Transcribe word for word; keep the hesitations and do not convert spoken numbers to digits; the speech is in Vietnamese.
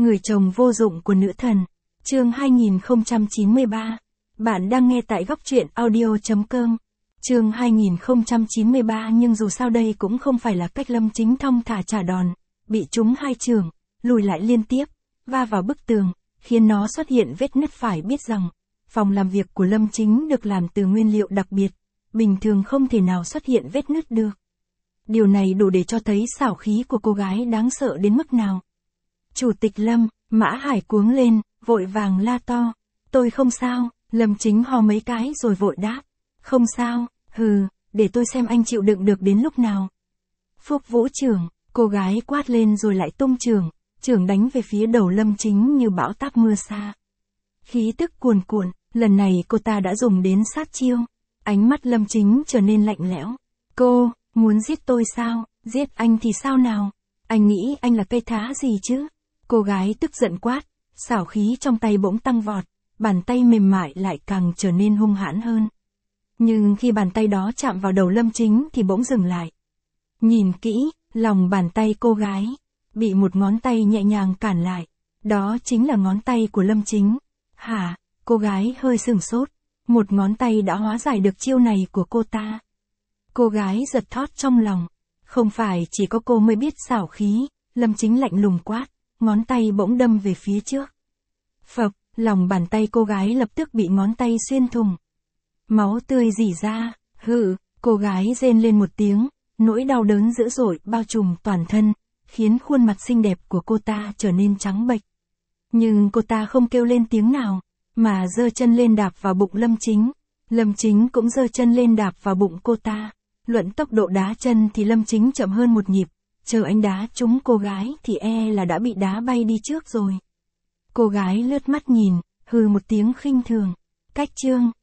Người chồng vô dụng của nữ thần. Chương hai nghìn không trăm chín mươi ba. Bạn đang nghe tại góc truyện audio chấm com. Chương hai nghìn không trăm chín mươi ba. Nhưng dù sao đây cũng không phải là cách Lâm Chính thong thả trả đòn, bị trúng hai chưởng, lùi lại liên tiếp, va vào bức tường, khiến nó xuất hiện vết nứt. Phải biết rằng, phòng làm việc của Lâm Chính được làm từ nguyên liệu đặc biệt, bình thường không thể nào xuất hiện vết nứt được. Điều này đủ để cho thấy xảo khí của cô gái đáng sợ đến mức nào. Chủ tịch Lâm, Mã Hải cuống lên, vội vàng la to. Tôi không sao. Lâm Chính ho mấy cái rồi vội đáp. Không sao, hừ, để tôi xem anh chịu đựng được đến lúc nào. Phúc Vũ trưởng, cô gái quát lên rồi lại tung chưởng, chưởng đánh về phía đầu Lâm Chính như bão táp mưa xa. Khí tức cuồn cuộn, lần này cô ta đã dùng đến sát chiêu. Ánh mắt Lâm Chính trở nên lạnh lẽo. Cô, muốn giết tôi sao? Giết anh thì sao nào? Anh nghĩ anh là cây thá gì chứ? Cô gái tức giận quát, xảo khí trong tay bỗng tăng vọt, bàn tay mềm mại lại càng trở nên hung hãn hơn. Nhưng khi bàn tay đó chạm vào đầu Lâm Chính thì bỗng dừng lại. Nhìn kỹ, lòng bàn tay cô gái bị một ngón tay nhẹ nhàng cản lại. Đó chính là ngón tay của Lâm Chính. Hả? Cô gái hơi sửng sốt. Một ngón tay đã hóa giải được chiêu này của cô ta. Cô gái giật thót trong lòng. Không phải chỉ có cô mới biết xảo khí. Lâm Chính lạnh lùng quát, ngón tay bỗng đâm về phía trước. Phập, lòng bàn tay cô gái lập tức bị ngón tay xuyên thủng. Máu tươi rỉ ra. Hự, cô gái rên lên một tiếng, nỗi đau đớn dữ dội bao trùm toàn thân, khiến khuôn mặt xinh đẹp của cô ta trở nên trắng bệch. Nhưng cô ta không kêu lên tiếng nào, mà giơ chân lên đạp vào bụng Lâm Chính. Lâm Chính cũng giơ chân lên đạp vào bụng cô ta. Luận tốc độ đá chân thì Lâm Chính chậm hơn một nhịp, chờ anh đá trúng cô gái thì e là đã bị đá bay đi trước rồi. Cô gái lướt mắt nhìn, hừ một tiếng khinh thường. Cách chương,